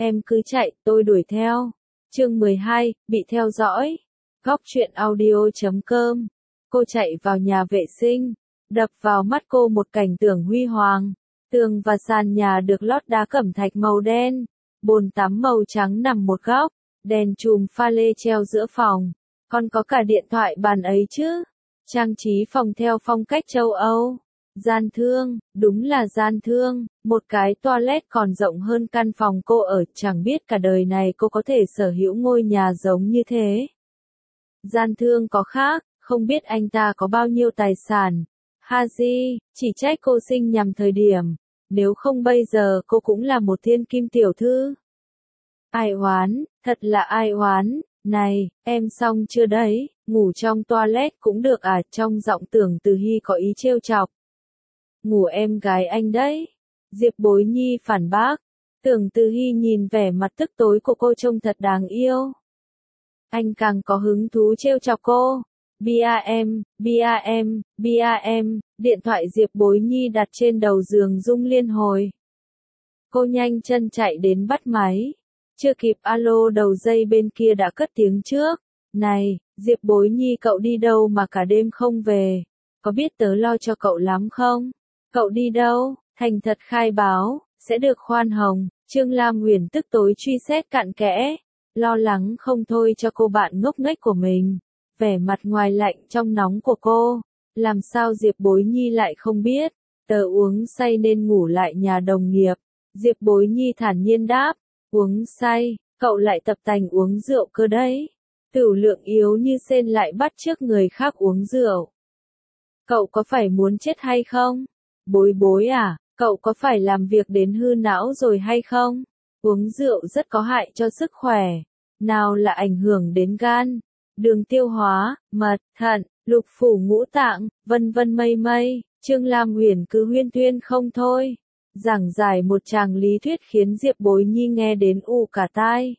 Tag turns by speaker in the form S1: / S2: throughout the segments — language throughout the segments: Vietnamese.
S1: Em cứ chạy, tôi đuổi theo. Chương 12, bị theo dõi. Góc truyện audio.com. Cô chạy vào nhà vệ sinh. Đập vào mắt cô một cảnh tượng huy hoàng. Tường và sàn nhà được lót đá cẩm thạch màu đen. Bồn tắm màu trắng nằm một góc. Đèn chùm pha lê treo giữa phòng. Còn có cả điện thoại bàn ấy chứ. Trang trí phòng theo phong cách châu Âu. Gian thương, đúng là gian thương, một cái toilet còn rộng hơn căn phòng cô ở, chẳng biết cả đời này cô có thể sở hữu ngôi nhà giống như thế. Gian thương có khác, không biết anh ta có bao nhiêu tài sản. Haji, chỉ trách cô sinh nhầm thời điểm, nếu không bây giờ cô cũng là một thiên kim tiểu thư. Ai oán, thật là ai oán, này, em xong chưa đấy, ngủ trong toilet cũng được à, trong giọng Tưởng Từ Hy có ý trêu chọc. Ngủ em gái anh đấy. Diệp Bối Nhi phản bác. Tưởng Từ Hy nhìn vẻ mặt tức tối của cô trông thật đáng yêu. Anh càng có hứng thú trêu chọc cô. BAM, điện thoại Diệp Bối Nhi đặt trên đầu giường rung liên hồi. Cô nhanh chân chạy đến bắt máy. Chưa kịp alo đầu dây bên kia đã cất tiếng trước. Này, Diệp Bối Nhi cậu đi đâu mà cả đêm không về? Có biết tớ lo cho cậu lắm không? Cậu đi đâu? Thành thật khai báo, sẽ được khoan hồng. Trương Lam Huyền tức tối truy xét cặn kẽ. Lo lắng không thôi cho cô bạn ngốc nghếch của mình. Vẻ mặt ngoài lạnh trong nóng của cô. Làm sao Diệp Bối Nhi lại không biết? Tớ uống say nên ngủ lại nhà đồng nghiệp. Diệp Bối Nhi thản nhiên đáp. Uống say, cậu lại tập tành uống rượu cơ đấy. Tửu lượng yếu như sên lại bắt chước người khác uống rượu. Cậu có phải muốn chết hay không? Bối bối à, cậu có phải làm việc đến hư não rồi hay không? Uống rượu rất có hại cho sức khỏe. Nào là ảnh hưởng đến gan, đường tiêu hóa, mật, thận, lục phủ ngũ tạng, vân vân mây mây. Trương Lam Huyền cứ huyên thuyên không thôi. Giảng giải một tràng lý thuyết khiến Diệp Bối Nhi nghe đến ù cả tai.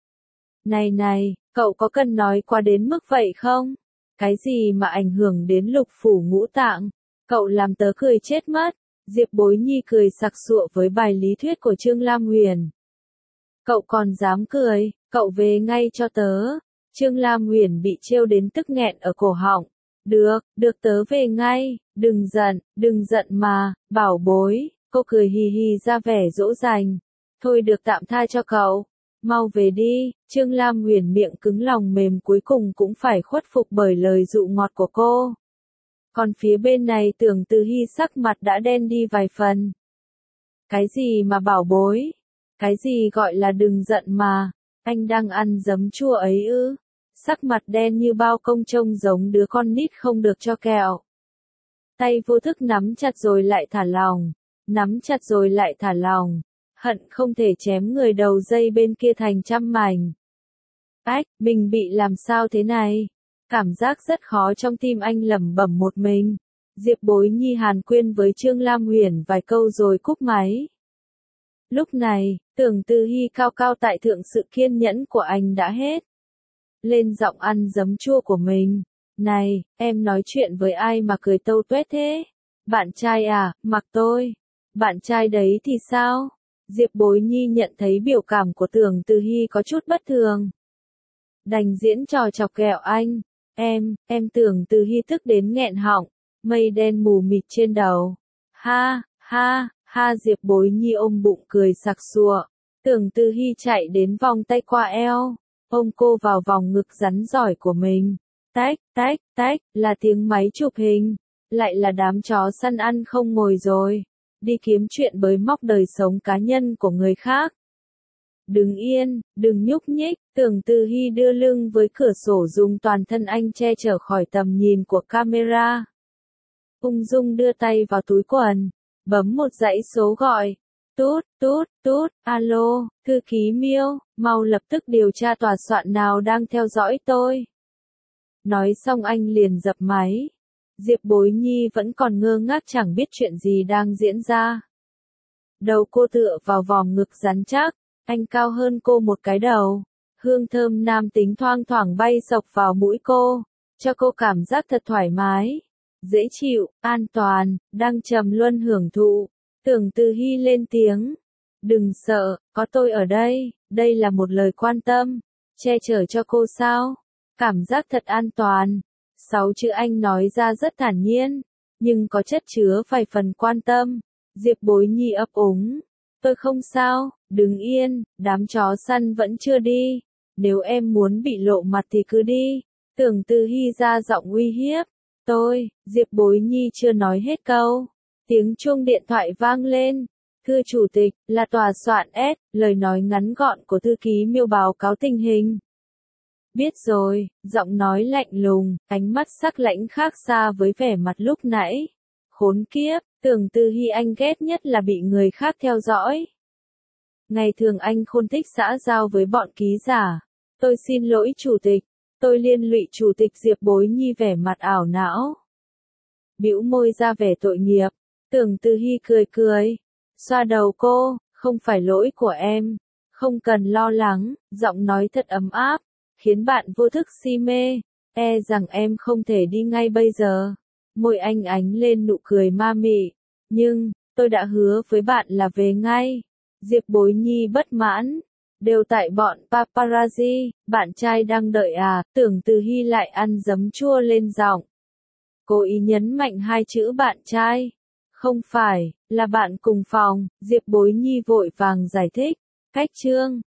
S1: Này, cậu có cần nói quá đến mức vậy không? Cái gì mà ảnh hưởng đến lục phủ ngũ tạng? Cậu làm tớ cười chết mất. Diệp Bối Nhi cười sặc sụa với bài lý thuyết của Trương Lam Huyền. Cậu còn dám cười, cậu về ngay cho tớ. Trương Lam Huyền bị trêu đến tức nghẹn ở cổ họng. Được tớ về ngay, đừng giận mà, bảo bối. Cô cười hì hì ra vẻ dỗ dành. Thôi được tạm tha cho cậu. Mau về đi. Trương Lam Huyền miệng cứng lòng mềm cuối cùng cũng phải khuất phục bởi lời dụ ngọt của cô. Còn phía bên này Tưởng Từ Hy sắc mặt đã đen đi vài phần. Cái gì mà bảo bối? Cái gì gọi là đừng giận mà? Anh đang ăn giấm chua ấy ư? Sắc mặt đen như bao công trông giống đứa con nít không được cho kẹo. Tay vô thức nắm chặt rồi lại thả lỏng. Nắm chặt rồi lại thả lỏng. Hận không thể chém người đầu dây bên kia thành trăm mảnh. Ách, mình bị làm sao thế này? Cảm giác rất khó trong tim anh lẩm bẩm một mình. Diệp Bối Nhi hàn quyên với Trương Lam Huyền vài câu rồi cúp máy. Lúc này, Tưởng Từ Hy cao cao tại thượng, sự kiên nhẫn của anh đã hết. Lên giọng ăn giấm chua của mình. Này, em nói chuyện với ai mà cười tâu tuét thế? Bạn trai à, mặc tôi. Bạn trai đấy thì sao? Diệp Bối Nhi nhận thấy biểu cảm của Tưởng Từ Hy có chút bất thường. Đành diễn trò chọc ghẹo anh. Em Tưởng Từ Hy tức đến nghẹn họng. Mây đen mù mịt trên đầu. Ha, Diệp Bối Nhi ôm bụng cười sặc sụa. Tưởng Từ Hy chạy đến vòng tay qua eo. Ôm cô vào vòng ngực rắn giỏi của mình. Tách, là tiếng máy chụp hình. Lại là đám chó săn ăn không ngồi rồi. Đi kiếm chuyện bới móc đời sống cá nhân của người khác. Đứng yên, đừng nhúc nhích. Tưởng Từ Hy đưa lưng với cửa sổ dùng toàn thân anh che chở khỏi tầm nhìn của camera. Ung dung đưa tay vào túi quần, bấm một dãy số gọi. Tút, alo, thư ký Miêu, mau lập tức điều tra tòa soạn nào đang theo dõi tôi. Nói xong anh liền dập máy. Diệp Bối Nhi vẫn còn ngơ ngác chẳng biết chuyện gì đang diễn ra. Đầu cô tựa vào vòng ngực rắn chắc, anh cao hơn cô một cái đầu. Hương thơm nam tính thoang thoảng bay sộc vào mũi cô, cho cô cảm giác thật thoải mái, dễ chịu, an toàn, đang trầm luân hưởng thụ. Tưởng Từ Hy lên tiếng. Đừng sợ, có tôi ở đây, đây là một lời quan tâm, che chở cho cô sao? Cảm giác thật an toàn. 6 chữ anh nói ra rất thản nhiên, nhưng có chất chứa vài phần quan tâm. Diệp Bối Nhi ấp úng. Tôi không sao, đứng yên, đám chó săn vẫn chưa đi. Nếu em muốn bị lộ mặt thì cứ đi. Tưởng Từ Hy ra giọng uy hiếp. Diệp Bối Nhi chưa nói hết câu. Tiếng chuông điện thoại vang lên. Thưa chủ tịch, là tòa soạn S, lời nói ngắn gọn của thư ký Miêu báo cáo tình hình. Biết rồi, giọng nói lạnh lùng, ánh mắt sắc lãnh khác xa với vẻ mặt lúc nãy. Khốn kiếp, Tưởng Từ Hy anh ghét nhất là bị người khác theo dõi. Ngày thường anh khôn thích xã giao với bọn ký giả. Tôi xin lỗi chủ tịch, tôi liên lụy chủ tịch. Diệp Bối Nhi vẻ mặt ảo não. Bĩu môi ra vẻ tội nghiệp, Tưởng Từ Hy cười cười, xoa đầu cô, không phải lỗi của em, không cần lo lắng, giọng nói thật ấm áp, khiến bạn vô thức si mê, e rằng em không thể đi ngay bây giờ. Môi anh ánh lên nụ cười ma mị, nhưng, tôi đã hứa với bạn là về ngay. Diệp Bối Nhi bất mãn, đều tại bọn paparazzi, bạn trai đang đợi à? Tưởng Từ Hy lại ăn giấm chua lên giọng. Cố ý nhấn mạnh hai chữ bạn trai. Không phải, là bạn cùng phòng. Diệp Bối Nhi vội vàng giải thích. Cách chương